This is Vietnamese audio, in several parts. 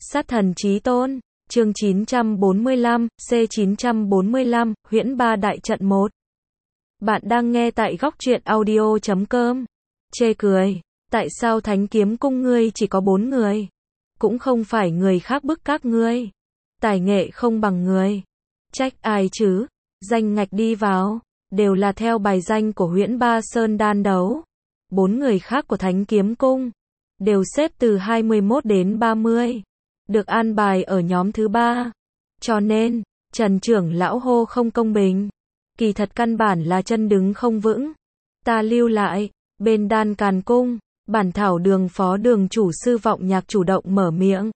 Sát thần chí tôn, chương 945, C945, huyễn ba đại trận 1. Bạn đang nghe tại góc truyện audio.com. Chê cười, tại sao Thánh Kiếm Cung ngươi chỉ có 4 người? Cũng không phải người khác bức các ngươi. Tài nghệ không bằng người. Trách ai chứ? Danh ngạch đi vào, đều là theo bài danh của huyễn ba sơn đan đấu. 4 người khác của Thánh Kiếm Cung, đều xếp từ 21 đến 30. Được an bài ở nhóm thứ 3. Cho nên, Trần trưởng lão hô không công bình. Kỳ thật căn bản là chân đứng không vững. Ta lưu lại, bên Đan Càn Cung, Bản Thảo Đường phó đường chủ Sư Vọng Nhạc chủ động mở miệng.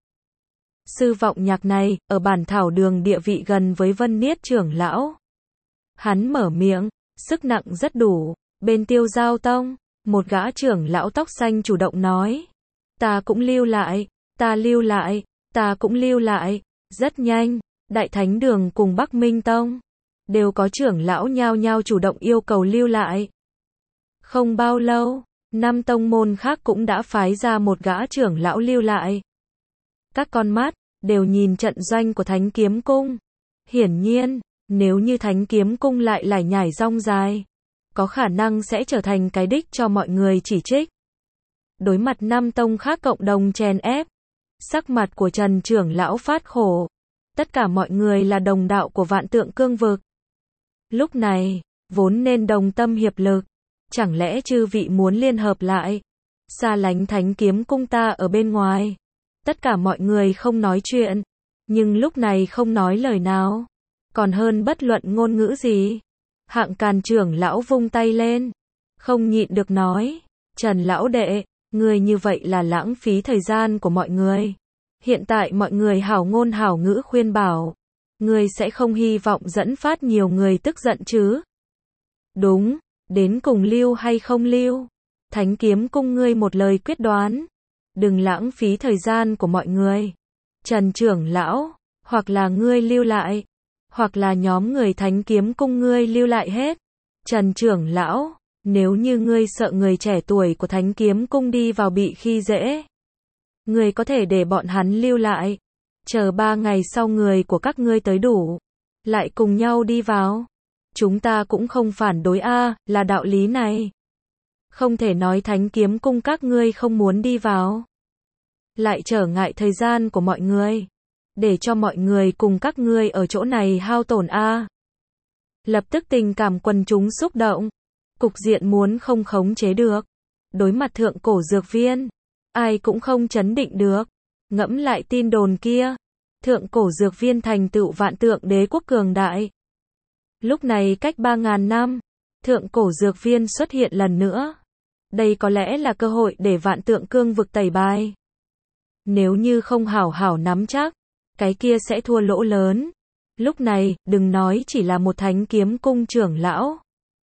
Sư Vọng Nhạc này, ở Bản Thảo Đường địa vị gần với Vân Niết trưởng lão. Hắn mở miệng, sức nặng rất đủ. Bên Tiêu Giao Tông, một gã trưởng lão tóc xanh chủ động nói. Ta cũng lưu lại, ta lưu lại, ta cũng lưu lại. Rất nhanh, Đại Thánh Đường cùng Bắc Minh Tông, đều có trưởng lão nhao nhao chủ động yêu cầu lưu lại. Không bao lâu, 5 tông môn khác cũng đã phái ra một gã trưởng lão lưu lại. Các con mắt, đều nhìn trận doanh của Thánh Kiếm Cung. Hiển nhiên, nếu như Thánh Kiếm Cung lại lải nhải rong dài, có khả năng sẽ trở thành cái đích cho mọi người chỉ trích. Đối mặt 5 tông khác cộng đồng chèn ép, sắc mặt của Trần trưởng lão phát khổ. Tất cả mọi người là đồng đạo của Vạn Tượng Cương Vực. Lúc này, vốn nên đồng tâm hiệp lực. Chẳng lẽ chư vị muốn liên hợp lại, xa lánh Thánh Kiếm Cung ta ở bên ngoài? Tất cả mọi người không nói chuyện, nhưng lúc này không nói lời nào, còn hơn bất luận ngôn ngữ gì. Hạng Càn trưởng lão vung tay lên, không nhịn được nói, Trần lão đệ, người như vậy là lãng phí thời gian của mọi người. Hiện tại mọi người hảo ngôn hảo ngữ khuyên bảo, người sẽ không hy vọng dẫn phát nhiều người tức giận chứ? Đúng, đến cùng lưu hay không lưu? Thánh Kiếm Cung ngươi một lời quyết đoán. Đừng lãng phí thời gian của mọi người. Trần trưởng lão, hoặc là ngươi lưu lại, hoặc là nhóm người Thánh Kiếm Cung ngươi lưu lại hết. Trần trưởng lão, nếu như ngươi sợ người trẻ tuổi của Thánh Kiếm Cung đi vào bị khi dễ, ngươi có thể để bọn hắn lưu lại. Chờ 3 ngày sau người của các ngươi tới đủ, lại cùng nhau đi vào. Chúng ta cũng không phản đối là đạo lý này. Không thể nói Thánh Kiếm Cung các ngươi không muốn đi vào, lại trở ngại thời gian của mọi người, để cho mọi người cùng các ngươi ở chỗ này hao tổn Lập tức tình cảm quần chúng xúc động, cục diện muốn không khống chế được. Đối mặt Thượng Cổ Dược Viên, ai cũng không chấn định được. Ngẫm lại tin đồn kia, Thượng Cổ Dược Viên thành tựu Vạn Tượng Đế quốc cường đại. Lúc này cách 3.000 năm, Thượng Cổ Dược Viên xuất hiện lần nữa. Đây có lẽ là cơ hội để Vạn Tượng Cương Vực tẩy bài. Nếu như không hảo hảo nắm chắc, cái kia sẽ thua lỗ lớn. Lúc này, đừng nói chỉ là một Thánh Kiếm Cung trưởng lão.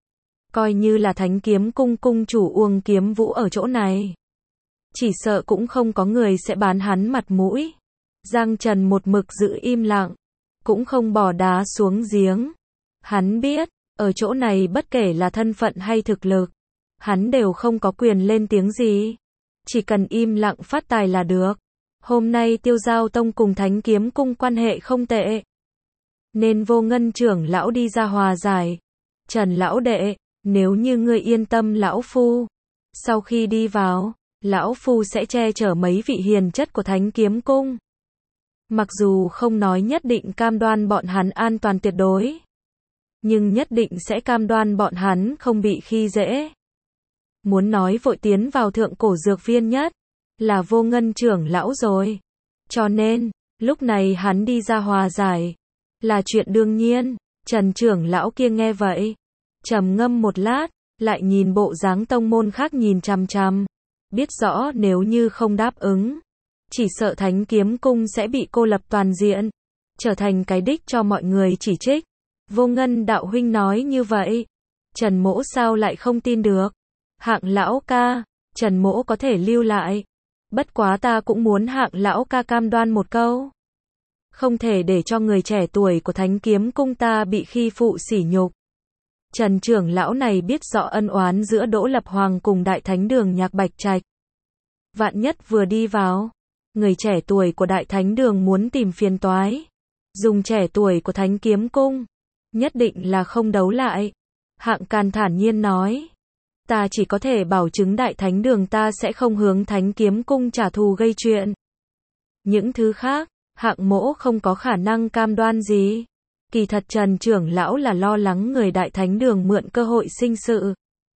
Coi như là Thánh Kiếm Cung cung chủ Uông Kiếm Vũ ở chỗ này, chỉ sợ cũng không có người sẽ bán hắn mặt mũi. Giang Trần một mực giữ im lặng, cũng không bỏ đá xuống giếng. Hắn biết, ở chỗ này bất kể là thân phận hay thực lực, hắn đều không có quyền lên tiếng gì. Chỉ cần im lặng phát tài là được. Hôm nay Tiêu Giao Tông cùng Thánh Kiếm Cung quan hệ không tệ, nên Vô Ngân trưởng lão đi ra hòa giải. Trần lão đệ, nếu như ngươi yên tâm lão phu, sau khi đi vào, lão phu sẽ che chở mấy vị hiền chất của Thánh Kiếm Cung. Mặc dù không nói nhất định cam đoan bọn hắn an toàn tuyệt đối, nhưng nhất định sẽ cam đoan bọn hắn không bị khi dễ. Muốn nói vội tiến vào Thượng Cổ Dược Viên nhất, là Vô Ngân trưởng lão rồi. Cho nên, lúc này hắn đi ra hòa giải, là chuyện đương nhiên. Trần trưởng lão kia nghe vậy, trầm ngâm một lát, lại nhìn bộ dáng tông môn khác nhìn chằm chằm. Biết rõ nếu như không đáp ứng, chỉ sợ Thánh Kiếm Cung sẽ bị cô lập toàn diện, trở thành cái đích cho mọi người chỉ trích. Vô Ngân đạo huynh nói như vậy, Trần mỗ sao lại không tin được? Hạng lão ca, Trần mỗ có thể lưu lại. Bất quá ta cũng muốn Hạng lão ca cam đoan một câu. Không thể để cho người trẻ tuổi của Thánh Kiếm Cung ta bị khi phụ sỉ nhục. Trần trưởng lão này biết rõ ân oán giữa Đỗ Lập Hoàng cùng Đại Thánh Đường Nhạc Bạch Trạch. Vạn nhất vừa đi vào, Người trẻ tuổi của Đại Thánh Đường muốn tìm phiền toái. Dùng trẻ tuổi của Thánh Kiếm Cung. Nhất định là không đấu lại. Hạng Càn thản nhiên nói. Ta chỉ có thể bảo chứng Đại Thánh Đường ta sẽ không hướng Thánh Kiếm Cung trả thù gây chuyện. Những thứ khác, Hạng Mỗ không có khả năng cam đoan gì. Kỳ thật Trần trưởng lão là lo lắng người Đại Thánh Đường mượn cơ hội sinh sự.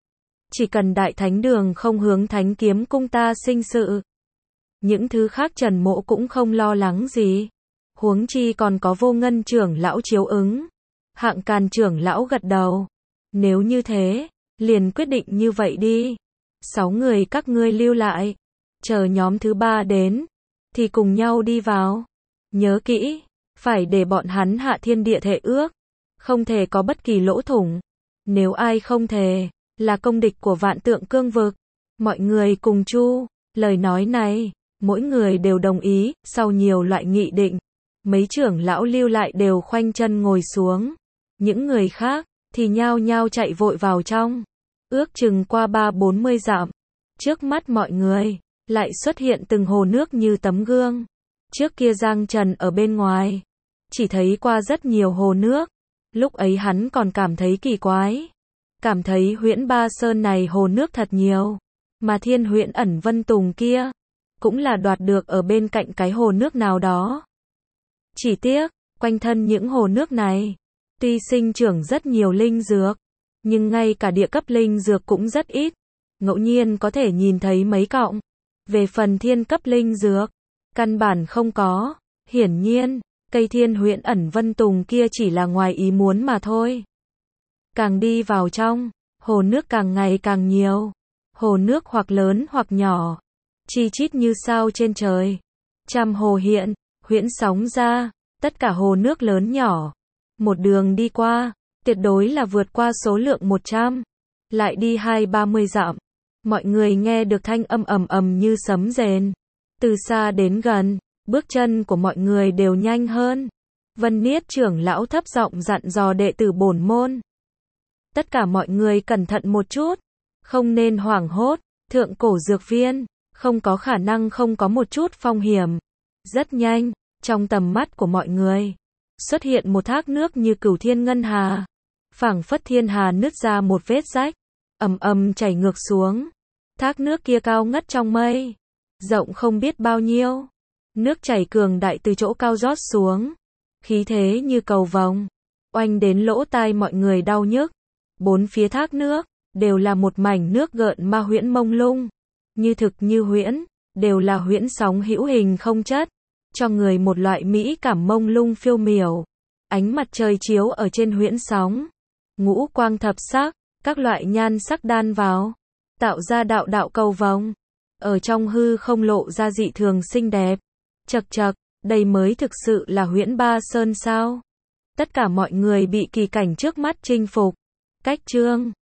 Chỉ cần Đại Thánh Đường không hướng Thánh Kiếm Cung ta sinh sự. Những thứ khác Trần Mỗ cũng không lo lắng gì. Huống chi còn có Vô Ngân trưởng lão chiếu ứng. Hạng Càn trưởng lão gật đầu. Nếu như thế, liền quyết định như vậy đi. 6 người các ngươi lưu lại. Chờ nhóm thứ 3 đến, thì cùng nhau đi vào. Nhớ kỹ, phải để bọn hắn hạ thiên địa thể ước. Không thể có bất kỳ lỗ thủng. Nếu ai không thề, là công địch của Vạn Tượng Cương Vực. Mọi người cùng chu. Lời nói này, mỗi người đều đồng ý. Sau nhiều loại nghị định, mấy trưởng lão lưu lại đều khoanh chân ngồi xuống. Những người khác, thì nhao nhao chạy vội vào trong. Ước chừng qua 30-40 dặm. Trước mắt mọi người, lại xuất hiện từng hồ nước như tấm gương. Trước kia Giang Trần ở bên ngoài, chỉ thấy qua rất nhiều hồ nước. Lúc ấy hắn còn cảm thấy kỳ quái. Cảm thấy Huyễn Ba Sơn này hồ nước thật nhiều. Mà Thiên Huyễn Ẩn Vân Tùng kia, cũng là đoạt được ở bên cạnh cái hồ nước nào đó. Chỉ tiếc, quanh thân những hồ nước này, tuy sinh trưởng rất nhiều linh dược, nhưng ngay cả địa cấp linh dược cũng rất ít. Ngẫu nhiên có thể nhìn thấy mấy cọng. Về phần thiên cấp linh dược, căn bản không có. Hiển nhiên, cây Thiên Huyễn Ẩn Vân Tùng kia chỉ là ngoài ý muốn mà thôi. Càng đi vào trong, hồ nước càng ngày càng nhiều. Hồ nước hoặc lớn hoặc nhỏ, chi chít như sao trên trời. Trăm hồ hiện, huyễn sóng ra, tất cả hồ nước lớn nhỏ. Một đường đi qua, tuyệt đối là vượt qua số lượng 100. Lại đi 20-30 dặm, mọi người nghe được thanh âm ầm ầm như sấm rền. Từ xa đến gần, bước chân của mọi người đều nhanh hơn. Vân Niết trưởng lão thấp giọng dặn dò đệ tử bổn môn. Tất cả mọi người cẩn thận một chút, không nên hoảng hốt. Thượng cổ dược viên, không có khả năng không có một chút phong hiểm. Rất nhanh, trong tầm mắt của mọi người, xuất hiện một thác nước như Cửu Thiên Ngân Hà. Phảng phất thiên hà nứt ra một vết rách, ầm ầm chảy ngược xuống. Thác nước kia cao ngất trong mây, rộng không biết bao nhiêu. Nước chảy cường đại từ chỗ cao rót xuống, khí thế như cầu vồng, oanh đến lỗ tai mọi người đau nhức. Bốn phía thác nước đều là một mảnh nước gợn ma huyễn mông lung, như thực như huyễn, đều là huyễn sóng hữu hình không chất, cho người một loại mỹ cảm mông lung phiêu miểu. Ánh mặt trời chiếu ở trên huyễn sóng, ngũ quang thập sắc, các loại nhan sắc đan vào, tạo ra đạo đạo cầu vồng. Ở trong hư không lộ ra dị thường xinh đẹp. Chậc chậc, đây mới thực sự là Huyễn Ba Sơn sao? Tất cả mọi người bị kỳ cảnh trước mắt chinh phục. Cách chương